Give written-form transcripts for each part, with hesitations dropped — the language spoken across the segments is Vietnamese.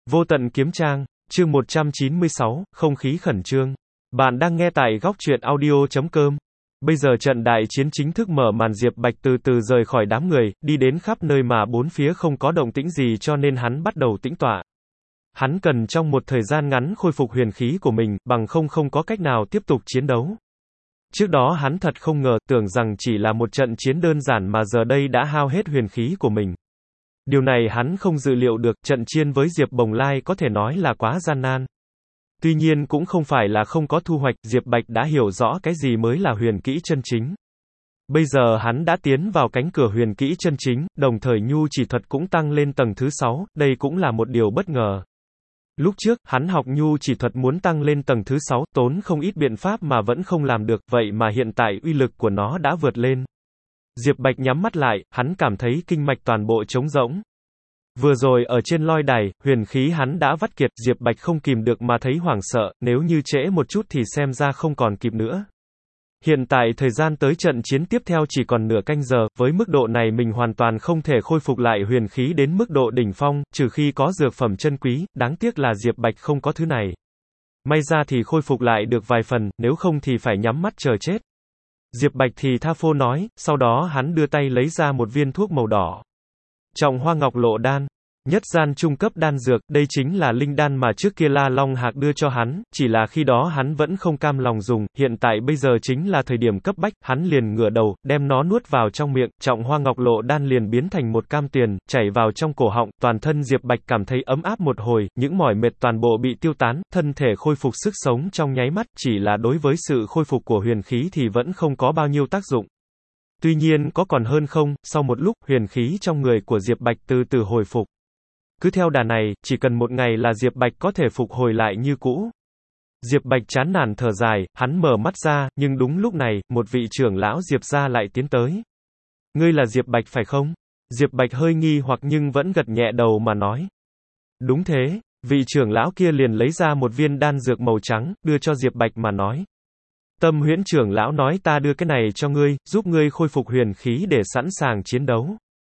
Vô tận kiếm trang, chương 196, không khí khẩn trương. Bạn đang nghe tại góc truyện audio.com. Bây giờ trận đại chiến chính thức mở màn. Diệp Bạch từ từ rời khỏi đám người, đi đến khắp nơi mà bốn phía không có động tĩnh gì cho nên hắn bắt đầu tĩnh tọa. Hắn cần trong một thời gian ngắn khôi phục huyền khí của mình, bằng không có cách nào tiếp tục chiến đấu. Trước đó hắn thật không ngờ, tưởng rằng chỉ là một trận chiến đơn giản mà giờ đây đã hao hết huyền khí của mình. Điều này hắn không dự liệu được, trận chiến với Diệp Bồng Lai có thể nói là quá gian nan. Tuy nhiên cũng không phải là không có thu hoạch, Diệp Bạch đã hiểu rõ cái gì mới là huyền kỹ chân chính. Bây giờ hắn đã tiến vào cánh cửa huyền kỹ chân chính, đồng thời nhu chỉ thuật cũng tăng lên tầng thứ 6, đây cũng là một điều bất ngờ. Lúc trước, hắn học nhu chỉ thuật muốn tăng lên tầng thứ 6, tốn không ít biện pháp mà vẫn không làm được, vậy mà hiện tại uy lực của nó đã vượt lên. Diệp Bạch nhắm mắt lại, hắn cảm thấy kinh mạch toàn bộ trống rỗng. Vừa rồi ở trên lôi đài, huyền khí hắn đã vắt kiệt, Diệp Bạch không kìm được mà thấy hoảng sợ, nếu như trễ một chút thì xem ra không còn kịp nữa. Hiện tại thời gian tới trận chiến tiếp theo chỉ còn nửa canh giờ, với mức độ này mình hoàn toàn không thể khôi phục lại huyền khí đến mức độ đỉnh phong, trừ khi có dược phẩm chân quý, đáng tiếc là Diệp Bạch không có thứ này. May ra thì khôi phục lại được vài phần, nếu không thì phải nhắm mắt chờ chết. Diệp Bạch thì tha phô nói, sau đó hắn đưa tay lấy ra một viên thuốc màu đỏ. Trọng Hoa Ngọc Lộ Đan, nhất gian trung cấp đan dược, đây chính là linh đan mà trước kia La Long Hạc đưa cho hắn, chỉ là khi đó hắn vẫn không cam lòng dùng, hiện tại bây giờ chính là thời điểm cấp bách, hắn liền ngửa đầu, đem nó nuốt vào trong miệng, Trọng Hoa Ngọc Lộ Đan liền biến thành một cam tiền, chảy vào trong cổ họng, toàn thân Diệp Bạch cảm thấy ấm áp một hồi, những mỏi mệt toàn bộ bị tiêu tán, thân thể khôi phục sức sống trong nháy mắt, chỉ là đối với sự khôi phục của huyền khí thì vẫn không có bao nhiêu tác dụng. Tuy nhiên có còn hơn không, sau một lúc, huyền khí trong người của Diệp Bạch từ từ hồi phục. Cứ theo đà này, chỉ cần một ngày là Diệp Bạch có thể phục hồi lại như cũ. Diệp Bạch chán nản thở dài, hắn mở mắt ra, nhưng đúng lúc này, một vị trưởng lão Diệp gia lại tiến tới. Ngươi là Diệp Bạch phải không? Diệp Bạch hơi nghi hoặc nhưng vẫn gật nhẹ đầu mà nói. Đúng thế, vị trưởng lão kia liền lấy ra một viên đan dược màu trắng, đưa cho Diệp Bạch mà nói. Tâm Huyễn trưởng lão nói ta đưa cái này cho ngươi, giúp ngươi khôi phục huyền khí để sẵn sàng chiến đấu.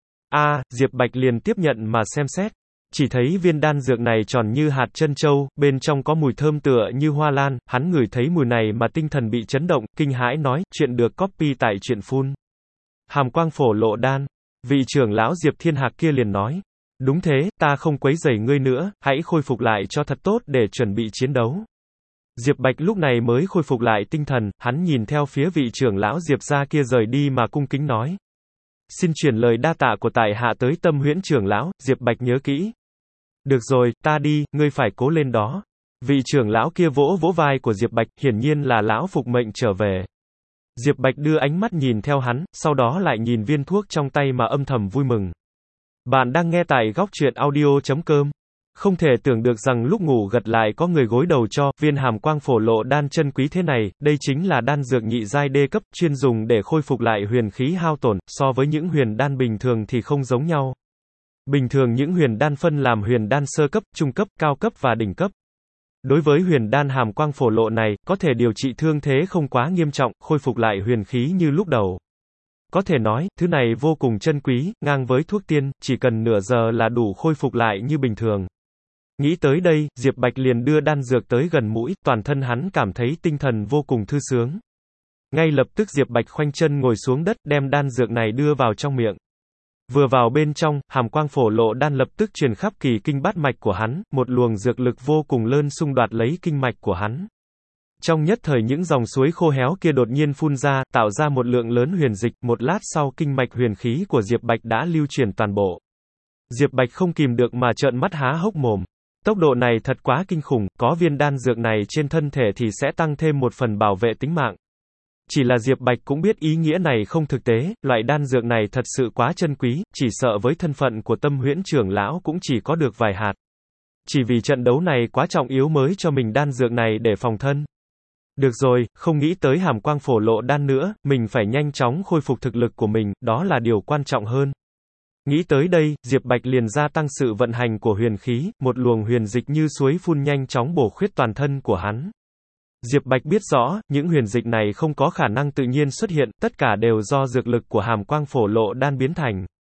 Diệp Bạch liền tiếp nhận mà xem xét. Chỉ thấy viên đan dược này tròn như hạt trân châu, bên trong có mùi thơm tựa như hoa lan, hắn ngửi thấy mùi này mà tinh thần bị chấn động, kinh hãi nói, chuyện được copy tại truyện phun. Hàm Quang Phổ Lộ Đan. Vị trưởng lão Diệp Thiên Hạc kia liền nói. Đúng thế, ta không quấy rầy ngươi nữa, hãy khôi phục lại cho thật tốt để chuẩn bị chiến đấu. Diệp Bạch lúc này mới khôi phục lại tinh thần, hắn nhìn theo phía vị trưởng lão Diệp gia kia rời đi mà cung kính nói. Xin truyền lời đa tạ của tại hạ tới Tâm Huyễn trưởng lão, Diệp Bạch nhớ kỹ. Được rồi, ta đi, ngươi phải cố lên đó. Vị trưởng lão kia vỗ vỗ vai của Diệp Bạch, hiển nhiên là lão phục mệnh trở về. Diệp Bạch đưa ánh mắt nhìn theo hắn, sau đó lại nhìn viên thuốc trong tay mà âm thầm vui mừng. Bạn đang nghe tại góc truyện audio.com. Không thể tưởng được rằng lúc ngủ gật lại có người gối đầu cho, viên Hàm Quang Phổ Lộ Đan chân quý thế này, đây chính là đan dược nhị giai đê cấp, chuyên dùng để khôi phục lại huyền khí hao tổn, so với những huyền đan bình thường thì không giống nhau. Bình thường những huyền đan phân làm huyền đan sơ cấp, trung cấp, cao cấp và đỉnh cấp. Đối với huyền đan Hàm Quang Phổ Lộ này, có thể điều trị thương thế không quá nghiêm trọng, khôi phục lại huyền khí như lúc đầu. Có thể nói, thứ này vô cùng chân quý, ngang với thuốc tiên, chỉ cần nửa giờ là đủ khôi phục lại như bình thường. Nghĩ tới đây, Diệp Bạch liền đưa đan dược tới gần mũi, toàn thân hắn cảm thấy tinh thần vô cùng thư sướng. Ngay lập tức Diệp Bạch khoanh chân ngồi xuống đất, đem đan dược này đưa vào trong miệng. Vừa vào bên trong, Hàm Quang Phổ Lộ Đan lập tức truyền khắp kỳ kinh bát mạch của hắn, một luồng dược lực vô cùng lớn xung đoạt lấy kinh mạch của hắn. Trong nhất thời những dòng suối khô héo kia đột nhiên phun ra, tạo ra một lượng lớn huyền dịch, một lát sau kinh mạch huyền khí của Diệp Bạch đã lưu truyền toàn bộ. Diệp Bạch không kìm được mà trợn mắt há hốc mồm. Tốc độ này thật quá kinh khủng, có viên đan dược này trên thân thể thì sẽ tăng thêm một phần bảo vệ tính mạng. Chỉ là Diệp Bạch cũng biết ý nghĩa này không thực tế, loại đan dược này thật sự quá chân quý, chỉ sợ với thân phận của Tâm Huyễn trưởng lão cũng chỉ có được vài hạt. Chỉ vì trận đấu này quá trọng yếu mới cho mình đan dược này để phòng thân. Được rồi, không nghĩ tới Hàm Quang Phổ Lộ Đan nữa, mình phải nhanh chóng khôi phục thực lực của mình, đó là điều quan trọng hơn. Nghĩ tới đây, Diệp Bạch liền gia tăng sự vận hành của huyền khí, một luồng huyền dịch như suối phun nhanh chóng bổ khuyết toàn thân của hắn. Diệp Bạch biết rõ, những huyền dịch này không có khả năng tự nhiên xuất hiện, tất cả đều do dược lực của Hàm Quang Phổ Lộ Đan biến thành.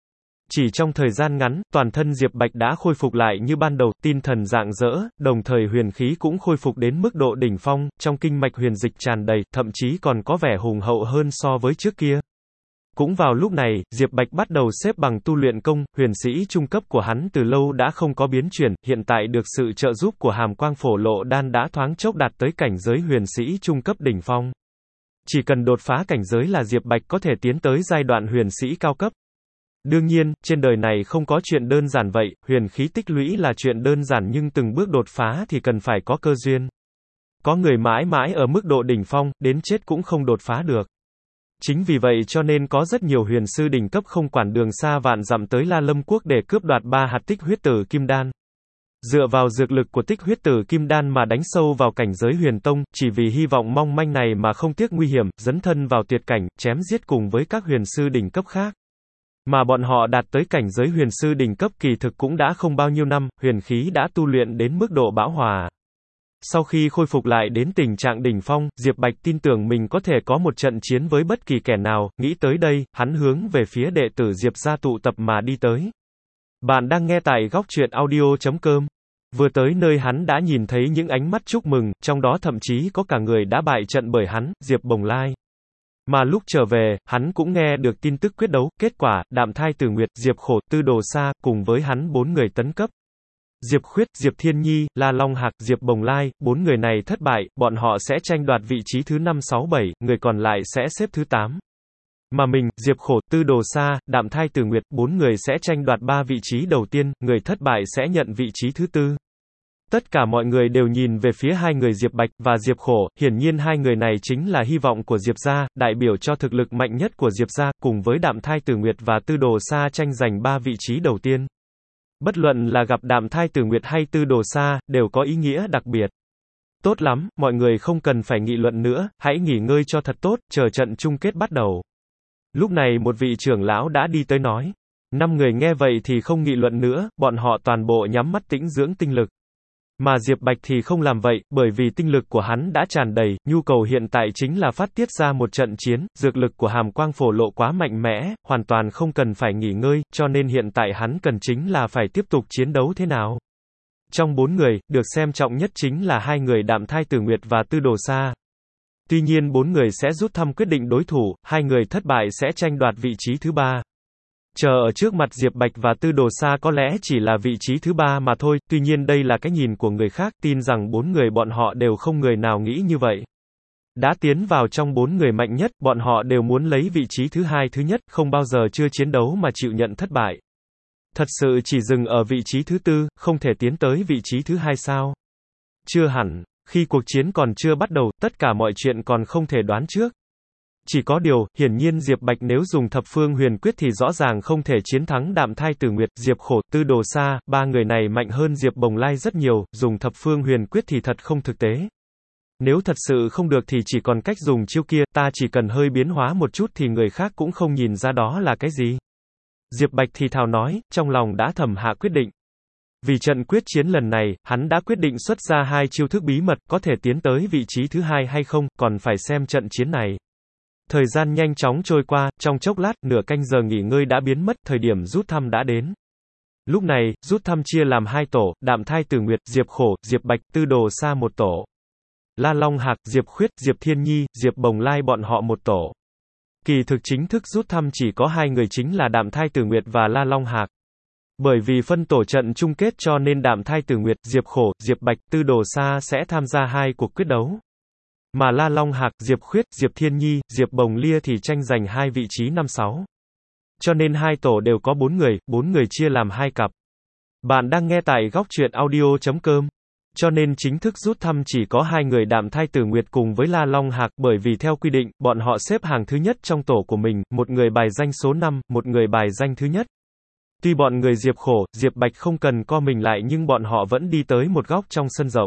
Chỉ trong thời gian ngắn, toàn thân Diệp Bạch đã khôi phục lại như ban đầu, tinh thần rạng rỡ, đồng thời huyền khí cũng khôi phục đến mức độ đỉnh phong, trong kinh mạch huyền dịch tràn đầy, thậm chí còn có vẻ hùng hậu hơn so với trước kia. Cũng vào lúc này, Diệp Bạch bắt đầu xếp bằng tu luyện công, huyền sĩ trung cấp của hắn từ lâu đã không có biến chuyển, hiện tại được sự trợ giúp của Hàm Quang Phổ Lộ Đan đã thoáng chốc đạt tới cảnh giới huyền sĩ trung cấp đỉnh phong. Chỉ cần đột phá cảnh giới là Diệp Bạch có thể tiến tới giai đoạn huyền sĩ cao cấp. Đương nhiên, trên đời này không có chuyện đơn giản vậy, huyền khí tích lũy là chuyện đơn giản nhưng từng bước đột phá thì cần phải có cơ duyên. Có người mãi mãi ở mức độ đỉnh phong, đến chết cũng không đột phá được. Chính vì vậy cho nên có rất nhiều huyền sư đỉnh cấp không quản đường xa vạn dặm tới La Lâm Quốc để cướp đoạt 3 hạt tích huyết tử kim đan. Dựa vào dược lực của tích huyết tử kim đan mà đánh sâu vào cảnh giới huyền tông, chỉ vì hy vọng mong manh này mà không tiếc nguy hiểm, dấn thân vào tuyệt cảnh, chém giết cùng với các huyền sư đỉnh cấp khác. Mà bọn họ đạt tới cảnh giới huyền sư đỉnh cấp kỳ thực cũng đã không bao nhiêu năm, huyền khí đã tu luyện đến mức độ bão hòa. Sau khi khôi phục lại đến tình trạng đỉnh phong, Diệp Bạch tin tưởng mình có thể có một trận chiến với bất kỳ kẻ nào, nghĩ tới đây, hắn hướng về phía đệ tử Diệp gia tụ tập mà đi tới. Bạn đang nghe tại góc truyện audio.com. Vừa tới nơi hắn đã nhìn thấy những ánh mắt chúc mừng, trong đó thậm chí có cả người đã bại trận bởi hắn, Diệp Bồng Lai. Mà lúc trở về, hắn cũng nghe được tin tức quyết đấu, kết quả, Đạm Thai Tử Nguyệt, Diệp Khổ, Tư Đồ Sa, cùng với hắn 4 người tấn cấp. Diệp Khuyết, Diệp Thiên Nhi, La Long Hạc, Diệp Bồng Lai, 4 người này thất bại, bọn họ sẽ tranh đoạt vị trí thứ 5, 6, 7, người còn lại sẽ xếp thứ 8. Mà mình, Diệp Khổ, Tư Đồ Sa, Đạm Thai Tử Nguyệt, 4 người sẽ tranh đoạt 3 vị trí đầu tiên, người thất bại sẽ nhận vị trí thứ 4. Tất cả mọi người đều nhìn về phía hai người Diệp Bạch và Diệp Khổ, hiển nhiên hai người này chính là hy vọng của Diệp gia, đại biểu cho thực lực mạnh nhất của Diệp gia, cùng với Đạm Thai Tử Nguyệt và Tư Đồ Sa tranh giành 3 vị trí đầu tiên. Bất luận là gặp Đạm Thai Tử Nguyệt hay Tư Đồ Sa, đều có ý nghĩa đặc biệt. Tốt lắm, mọi người không cần phải nghị luận nữa, hãy nghỉ ngơi cho thật tốt, chờ trận chung kết bắt đầu. Lúc này một vị trưởng lão đã đi tới nói. 5 người nghe vậy thì không nghị luận nữa, bọn họ toàn bộ nhắm mắt tĩnh dưỡng tinh lực. Mà Diệp Bạch thì không làm vậy, bởi vì tinh lực của hắn đã tràn đầy, nhu cầu hiện tại chính là phát tiết ra một trận chiến, dược lực của Hàm Quang Phổ Lộ quá mạnh mẽ, hoàn toàn không cần phải nghỉ ngơi, cho nên hiện tại hắn cần chính là phải tiếp tục chiến đấu thế nào. Trong 4 người, được xem trọng nhất chính là 2 người Đạm Thai Tử Nguyệt và Tư Đồ Sa. Tuy nhiên 4 người sẽ rút thăm quyết định đối thủ, 2 người thất bại sẽ tranh đoạt vị trí thứ 3. Chờ ở trước mặt Diệp Bạch và Tư Đồ Sa có lẽ chỉ là vị trí thứ 3 mà thôi, tuy nhiên đây là cái nhìn của người khác, tin rằng 4 người bọn họ đều không người nào nghĩ như vậy. Đã tiến vào trong 4 người mạnh nhất, bọn họ đều muốn lấy vị trí thứ 2 thứ nhất, không bao giờ chưa chiến đấu mà chịu nhận thất bại. Thật sự chỉ dừng ở vị trí thứ 4, không thể tiến tới vị trí thứ 2 sao? Chưa hẳn, khi cuộc chiến còn chưa bắt đầu, tất cả mọi chuyện còn không thể đoán trước. Chỉ có điều, hiển nhiên Diệp Bạch nếu dùng thập phương huyền quyết thì rõ ràng không thể chiến thắng Đạm Thai Tử Nguyệt, Diệp Khổ, Tư Đồ Sa, 3 người này mạnh hơn Diệp Bồng Lai rất nhiều, dùng thập phương huyền quyết thì thật không thực tế. Nếu thật sự không được thì chỉ còn cách dùng chiêu kia, ta chỉ cần hơi biến hóa một chút thì người khác cũng không nhìn ra đó là cái gì. Diệp Bạch thì thào nói, trong lòng đã thầm hạ quyết định. Vì trận quyết chiến lần này, hắn đã quyết định xuất ra 2 chiêu thức bí mật, có thể tiến tới vị trí thứ 2 hay không, còn phải xem trận chiến này. Thời gian nhanh chóng trôi qua, trong chốc lát, nửa canh giờ nghỉ ngơi đã biến mất, thời điểm rút thăm đã đến. Lúc này, rút thăm chia làm 2 tổ, Đạm Thai Tử Nguyệt, Diệp Khổ, Diệp Bạch, Tư Đồ Sa một tổ. La Long Hạc, Diệp Khuyết, Diệp Thiên Nhi, Diệp Bồng Lai bọn họ một tổ. Kỳ thực chính thức rút thăm chỉ có 2 người chính là Đạm Thai Tử Nguyệt và La Long Hạc. Bởi vì phân tổ trận chung kết cho nên Đạm Thai Tử Nguyệt, Diệp Khổ, Diệp Bạch, Tư Đồ Sa sẽ tham gia 2 cuộc quyết đấu. Mà La Long Hạc, Diệp Khuyết, Diệp Thiên Nhi, Diệp Bồng Lia thì tranh giành 2 vị trí 5, 6. Cho nên 2 tổ đều có 4 người chia làm 2 cặp. Bạn đang nghe tại góc truyện audio.com. Cho nên chính thức rút thăm chỉ có 2 người Đạm Thai Tử Nguyệt cùng với La Long Hạc, bởi vì theo quy định, bọn họ xếp hàng thứ nhất trong tổ của mình, một người bài danh số 5, một người bài danh thứ nhất. Tuy bọn người Diệp Khổ, Diệp Bạch không cần co mình lại nhưng bọn họ vẫn đi tới một góc trong sân rộng.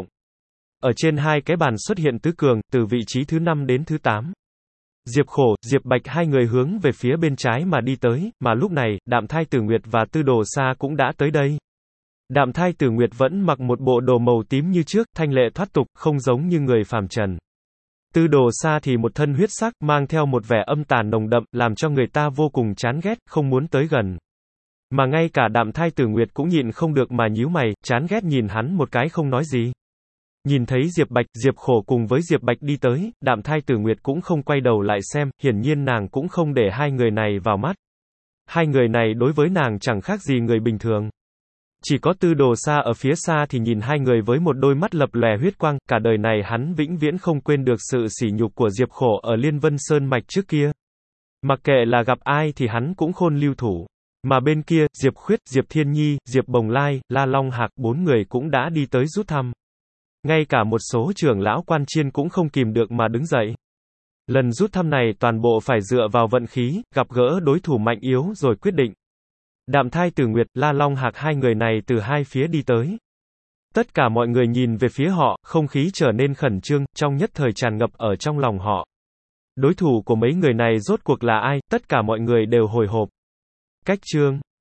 Ở trên 2 cái bàn xuất hiện tứ cường, từ vị trí thứ 5 đến thứ 8. Diệp Khổ, Diệp Bạch 2 người hướng về phía bên trái mà đi tới, mà lúc này, Đạm Thai Tử Nguyệt và Tư Đồ Sa cũng đã tới đây. Đạm Thai Tử Nguyệt vẫn mặc một bộ đồ màu tím như trước, thanh lệ thoát tục, không giống như người phàm trần. Tư Đồ Sa thì một thân huyết sắc, mang theo một vẻ âm tàn nồng đậm, làm cho người ta vô cùng chán ghét, không muốn tới gần. Mà ngay cả Đạm Thai Tử Nguyệt cũng nhịn không được mà nhíu mày, chán ghét nhìn hắn một cái không nói gì. Nhìn thấy Diệp Bạch, Diệp Khổ cùng với Diệp Bạch đi tới, Đạm Thai Tử Nguyệt cũng không quay đầu lại xem, hiển nhiên nàng cũng không để hai người này vào mắt. Hai người này đối với nàng chẳng khác gì người bình thường. Chỉ có Tư Đồ Sa ở phía xa thì nhìn hai người với một đôi mắt lập lòe huyết quang, cả đời này hắn vĩnh viễn không quên được sự sỉ nhục của Diệp Khổ ở Liên Vân Sơn Mạch trước kia. Mặc kệ là gặp ai thì hắn cũng khôn lưu thủ. Mà bên kia, Diệp Khuyết, Diệp Thiên Nhi, Diệp Bồng Lai, La Long Hạc, bốn người cũng đã đi tới rút thăm. Ngay cả một số trưởng lão quan chiên cũng không kìm được mà đứng dậy. Lần rút thăm này toàn bộ phải dựa vào vận khí, gặp gỡ đối thủ mạnh yếu rồi quyết định. Đạm Thai Tử Nguyệt, La Long Hạc hai người này từ hai phía đi tới. Tất cả mọi người nhìn về phía họ, không khí trở nên khẩn trương, trong nhất thời tràn ngập ở trong lòng họ. Đối thủ của mấy người này rốt cuộc là ai, tất cả mọi người đều hồi hộp. Cách chương